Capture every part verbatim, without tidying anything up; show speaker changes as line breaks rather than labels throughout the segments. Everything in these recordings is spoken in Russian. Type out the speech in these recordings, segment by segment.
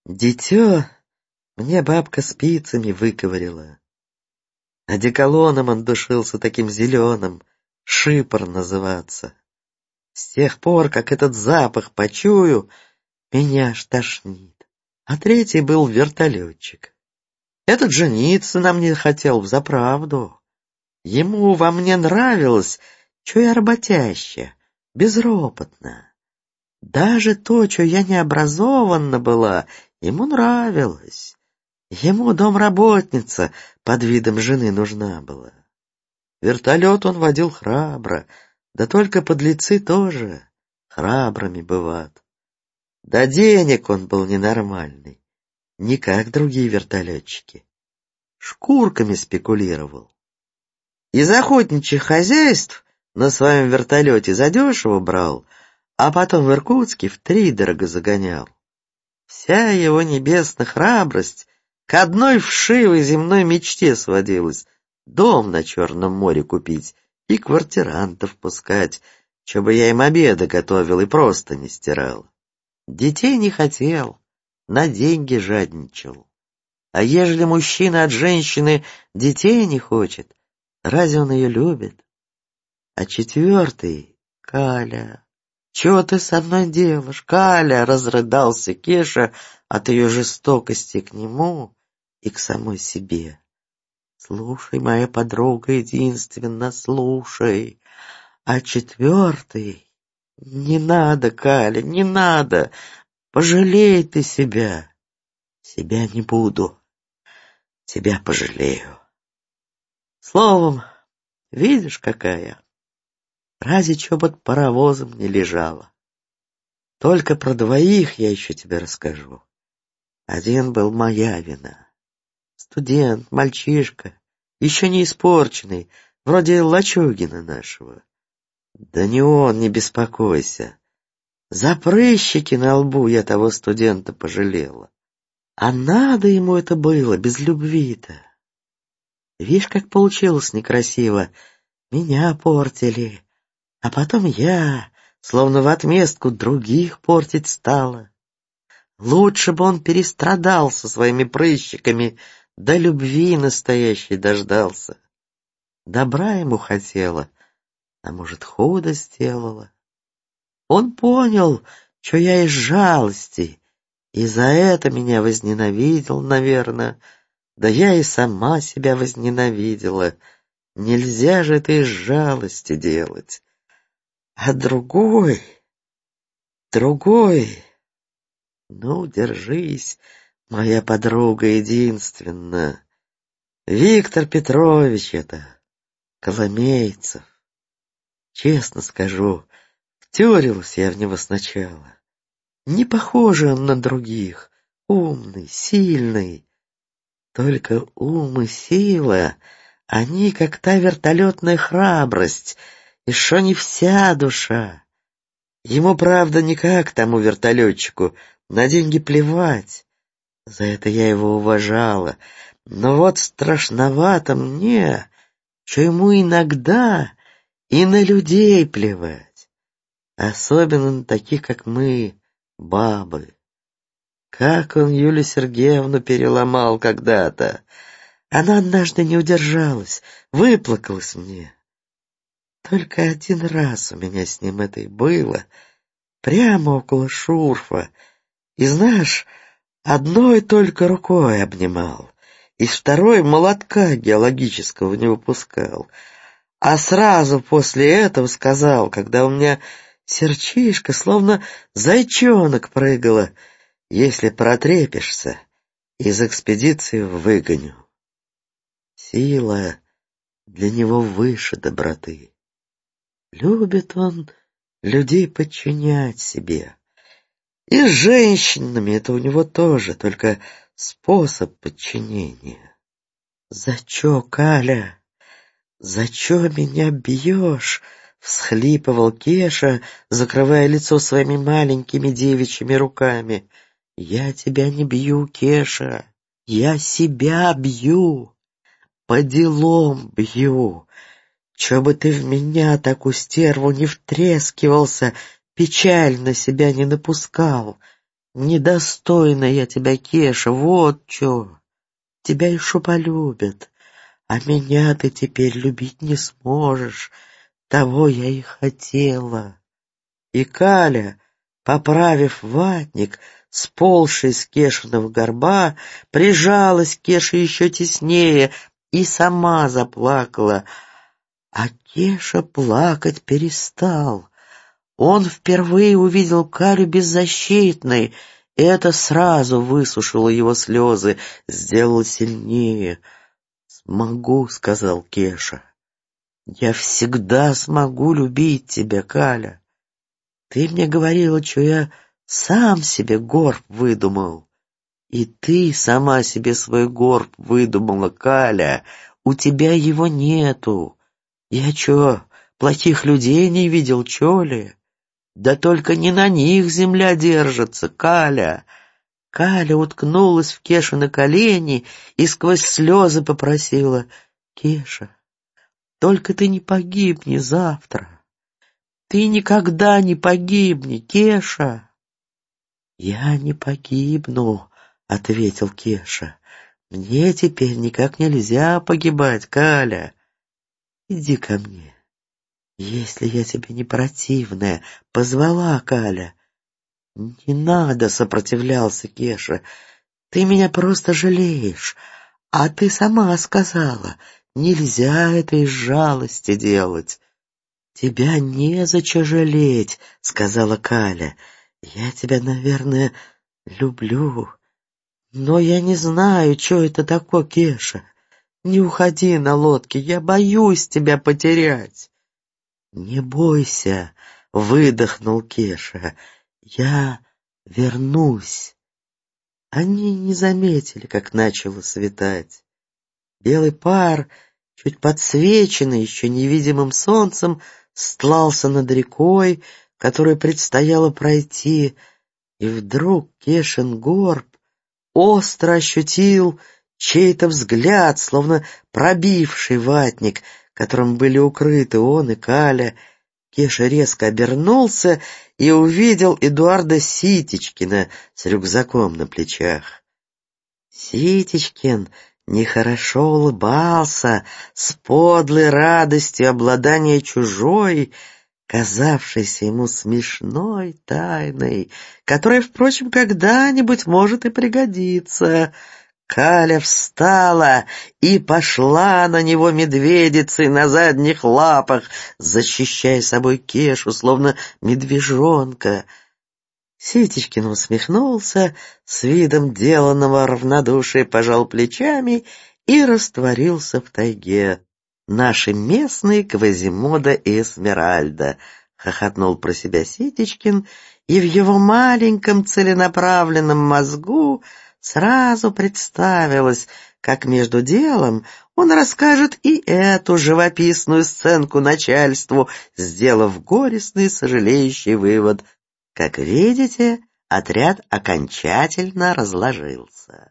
Дитё мне бабка спицами выковырила. Одеколоном он душился таким зеленым, шипр называться. С тех пор, как этот запах почую, меня аж тошнит. А третий был вертолетчик. Этот жениться на мне хотел взаправду. Ему во мне нравилось, что я работящая, безропотно. Даже то, что я необразованна была, ему нравилось. Ему домработница под видом жены нужна была. Вертолет он водил храбро, да только подлецы тоже храбрыми бывают. Да денег он был ненормальный, не как другие вертолетчики. Шкурками спекулировал. Из охотничьих хозяйств на своем вертолете задешево брал, а потом в Иркутске втридорого загонял. Вся его небесная храбрость к одной вшивой земной мечте сводилась: дом на Черном море купить и квартирантов пускать, чтобы я им обеды готовил и просто не стирал. Детей не хотел, на деньги жадничал. А ежели мужчина от женщины детей не хочет, разве он ее любит? А четвертый — Каля. «Чего ты со мной делаешь, Каля?» — разрыдался Кеша от ее жестокости к нему и к самой себе. «Слушай, моя подруга, единственно слушай. А четвертый... Не надо, Каля, не надо. Пожалей ты себя». «Себя не буду. Тебя пожалею». Словом, видишь, какая... Ради чего под паровозом не лежала. Только про двоих я еще тебе расскажу. Один был моя вина. Студент, мальчишка, еще не испорченный, вроде Лачугина нашего. Да не он, не беспокойся. За прыщики на лбу я того студента пожалела. А надо ему это было, без любви-то. Видишь, как получилось некрасиво. Меня портили. А потом я, словно в отместку, других портить стала. Лучше бы он перестрадал со своими прыщиками, да любви настоящей дождался. Добра ему хотела, а может, худо сделала. Он понял, что я из жалости, и за это меня возненавидел, наверное. Да я и сама себя возненавидела. Нельзя же это из жалости делать. А другой, другой... Ну, держись, моя подруга единственная. Виктор Петрович это, Коломейцев. Честно скажу, втюрился я в него сначала. Не похож он на других, умный, сильный. Только ум и сила, они как та вертолетная храбрость, и шо не вся душа. Ему, правда, не как тому вертолетчику, на деньги плевать. За это я его уважала. Но вот страшновато мне, что ему иногда и на людей плевать. Особенно на таких, как мы, бабы. Как он Юлию Сергеевну переломал когда-то. Она однажды не удержалась, выплакалась мне. Только один раз у меня с ним это и было, прямо около шурфа. И знаешь, одной только рукой обнимал, из второй молотка геологического не выпускал. А сразу после этого сказал, когда у меня сердчишко словно зайчонок прыгало: если протрепишься, из экспедиции выгоню. Сила для него выше доброты. Любит он людей подчинять себе. И с женщинами это у него тоже, только способ подчинения. «За чё, Каля? За чё меня бьешь?» — всхлипывал Кеша, закрывая лицо своими маленькими девичьими руками. «Я тебя не бью, Кеша, я себя бью, по делам бью. Чё бы ты в меня, такую стерву, не втрескивался, печаль на себя не напускал. Недостойна я тебя, Кеша, вот чё. Тебя еще полюбят, а меня ты теперь любить не сможешь. Того я и хотела». И Каля, поправив ватник, сползший с Кешиного горба, прижалась к Кеше еще теснее и сама заплакала. А Кеша плакать перестал. Он впервые увидел Калю беззащитной, и это сразу высушило его слезы, сделало сильнее. «Смогу», — сказал Кеша. «Я всегда смогу любить тебя, Каля. Ты мне говорила, что я сам себе горб выдумал. И ты сама себе свой горб выдумала, Каля. У тебя его нету. Я чё, плохих людей не видел, чё ли? Да только не на них земля держится, Каля». Каля уткнулась в Кешу на колени и сквозь слезы попросила: «Кеша, только ты не погибни завтра. Ты никогда не погибни, Кеша». «Я не погибну», — ответил Кеша. «Мне теперь никак нельзя погибать, Каля. Иди ко мне, если я тебе не противная», — позвала Каля. «Не надо», — сопротивлялся Кеша. «Ты меня просто жалеешь, а ты сама сказала, нельзя это из жалости делать». «Тебя незачем жалеть», — сказала Каля. «Я тебя, наверное, люблю, но я не знаю, что это такое, Кеша. Не уходи на лодке, я боюсь тебя потерять». «Не бойся», — выдохнул Кеша. «Я вернусь». Они не заметили, как начало светать. Белый пар, чуть подсвеченный еще невидимым солнцем, стлался над рекой, которую предстояло пройти, и вдруг Кешин горб остро ощутил чей-то взгляд, словно пробивший ватник, которым были укрыты он и Каля. Кеша резко обернулся и увидел Эдуарда Ситечкина с рюкзаком на плечах. Ситечкин нехорошо улыбался с подлой радостью обладания чужой, казавшейся ему смешной тайной, которая, впрочем, когда-нибудь может и пригодиться. Каля встала и пошла на него медведицей на задних лапах, защищая собой Кешу, словно медвежонка. Ситечкин усмехнулся, с видом деланного равнодушия пожал плечами и растворился в тайге. «Наши местные Квазимода и Эсмеральда», — хохотнул про себя Ситечкин, и в его маленьком целенаправленном мозгу сразу представилось, как между делом он расскажет и эту живописную сценку начальству, сделав горестный сожалеющий вывод: как видите, отряд окончательно разложился.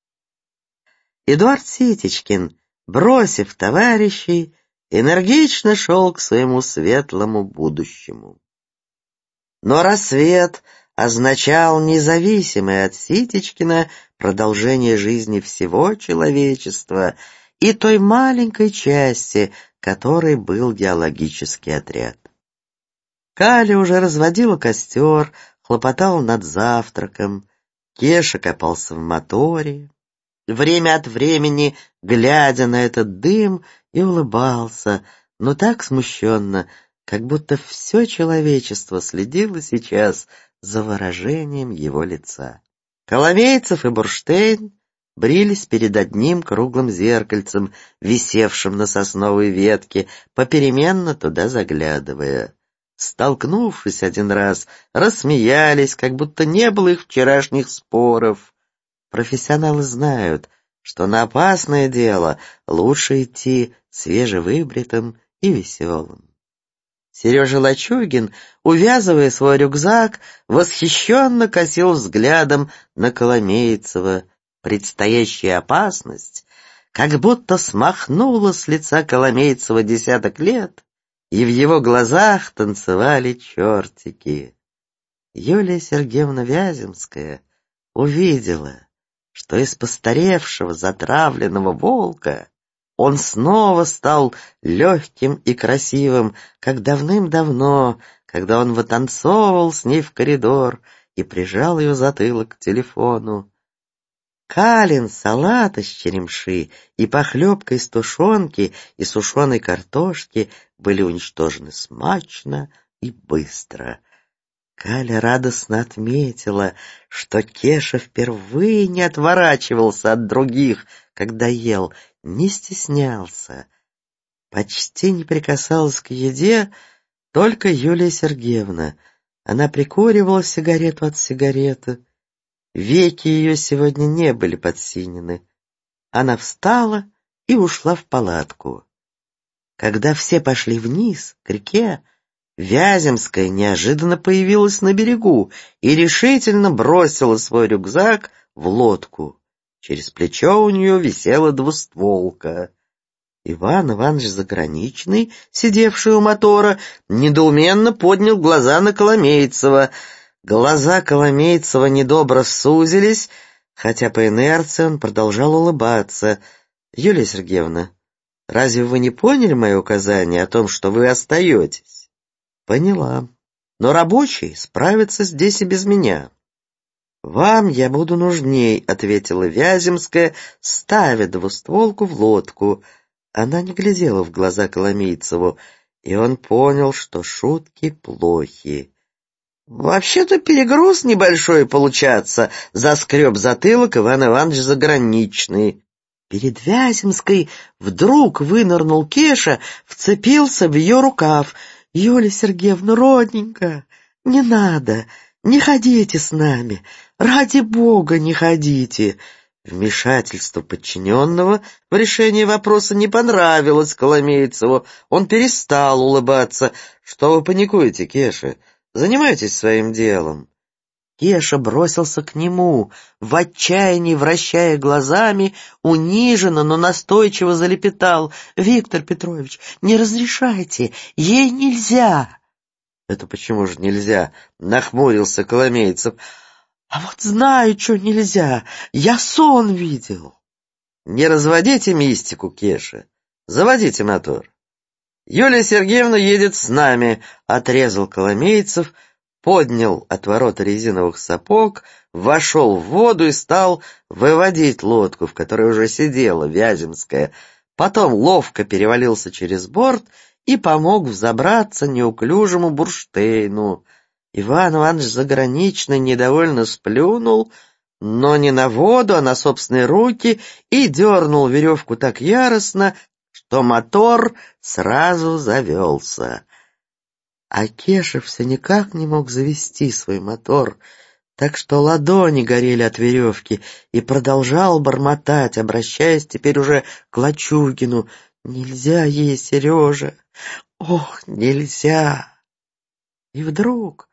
Эдуард Ситечкин, бросив товарищей, энергично шел к своему светлому будущему. Но рассвет означал независимое от Ситечкина продолжение жизни всего человечества и той маленькой части, которой был геологический отряд. Каля уже разводила костер, хлопотала над завтраком. Кеша копался в моторе, время от времени глядя на этот дым, и улыбался, но так смущенно, как будто все человечество следило сейчас за выражением его лица. Коломейцев и Бурштейн брились перед одним круглым зеркальцем, висевшим на сосновой ветке, попеременно туда заглядывая. Столкнувшись один раз, рассмеялись, как будто не было их вчерашних споров. Профессионалы знают, что на опасное дело лучше идти свежевыбритым и веселым. Сережа Лачугин, увязывая свой рюкзак, восхищенно косил взглядом на Коломейцева. Предстоящая опасность как будто смахнула с лица Коломейцева десяток лет, и в его глазах танцевали чертики. Юлия Сергеевна Вяземская увидела, что из постаревшего затравленного волка он снова стал легким и красивым, как давным-давно, когда он вытанцовывал с ней в коридор и прижал ее затылок к телефону. Калин салат из черемши и похлебка из тушенки и сушеной картошки были уничтожены смачно и быстро. Каля радостно отметила, что Кеша впервые не отворачивался от других, когда ел, не стеснялся. Почти не прикасалась к еде только Юлия Сергеевна. Она прикуривала сигарету от сигареты. Веки ее сегодня не были подсинены. Она встала и ушла в палатку. Когда все пошли вниз, к реке, Вяземская неожиданно появилась на берегу и решительно бросила свой рюкзак в лодку. Через плечо у нее висела двустволка. Иван Иванович Заграничный, сидевший у мотора, недоуменно поднял глаза на Коломейцева. Глаза Коломейцева недобро сузились, хотя по инерции он продолжал улыбаться. «Юлия Сергеевна, разве вы не поняли мое указание о том, что вы остаетесь?» «Поняла. Но рабочий справится здесь и без меня». «Вам я буду нужней», — ответила Вяземская, ставя двустволку в лодку. Она не глядела в глаза Коломейцеву, и он понял, что шутки плохи. «Вообще-то перегруз небольшой получаться», — заскреб затылок Иван Иванович Заграничный. Перед Вяземской вдруг вынырнул Кеша, вцепился в ее рукав. «Юлия Сергеевна, родненькая, не надо, не ходите с нами, ради бога не ходите». Вмешательство подчиненного в решение вопроса не понравилось Коломейцеву. Он перестал улыбаться. «Что вы паникуете, Кеша? Занимайтесь своим делом». Кеша бросился к нему, в отчаянии вращая глазами, униженно, но настойчиво залепетал: «Виктор Петрович, не разрешайте, ей нельзя». «Это почему же нельзя?» — нахмурился Коломейцев. «А вот знаю, что нельзя, я сон видел». «Не разводите мистику, Кеша, заводите мотор». «Юлия Сергеевна едет с нами», — отрезал Коломейцев, поднял от ворота резиновых сапог, вошел в воду и стал выводить лодку, в которой уже сидела Вяземская. Потом ловко перевалился через борт и помог взобраться неуклюжему бурштейну. Иван Иванович Заграничный недовольно сплюнул, но не на воду, а на собственные руки, и дернул веревку так яростно, что мотор сразу завелся. А Кеша все никак не мог завести свой мотор, так что ладони горели от веревки, и продолжал бормотать, обращаясь теперь уже к Лачугину: «Нельзя ей, Сережа, ох, нельзя!» И вдруг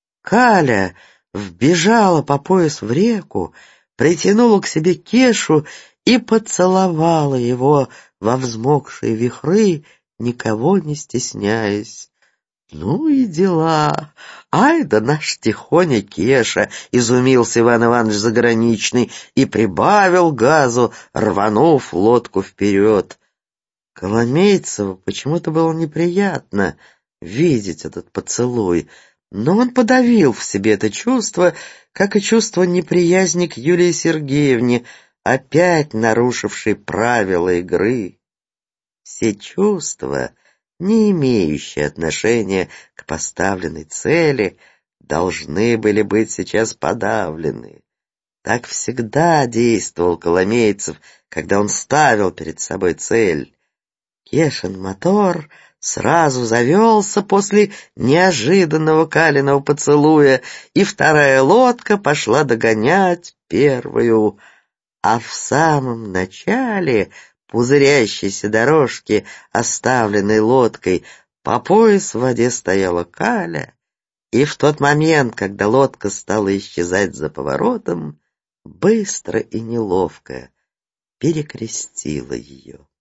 Каля вбежала по пояс в реку, притянула к себе Кешу и поцеловала его во взмокшие вихры, никого не стесняясь. «Ну и дела! Ай да наш тихоня Кеша!» — изумился Иван Иванович Заграничный и прибавил газу, рванув лодку вперед. Коломейцеву почему-то было неприятно видеть этот поцелуй, но он подавил в себе это чувство, как и чувство неприязни к Юлии Сергеевне, опять нарушившей правила игры. Все чувства, не имеющие отношения к поставленной цели, должны были быть сейчас подавлены. Так всегда действовал Коломейцев, когда он ставил перед собой цель. Кешин мотор сразу завелся после неожиданного Калиного поцелуя, и вторая лодка пошла догонять первую. А в самом начале пузырящейся дорожки, оставленной лодкой, по пояс в воде стояла Каля, и в тот момент, когда лодка стала исчезать за поворотом, быстро и неловко перекрестила ее.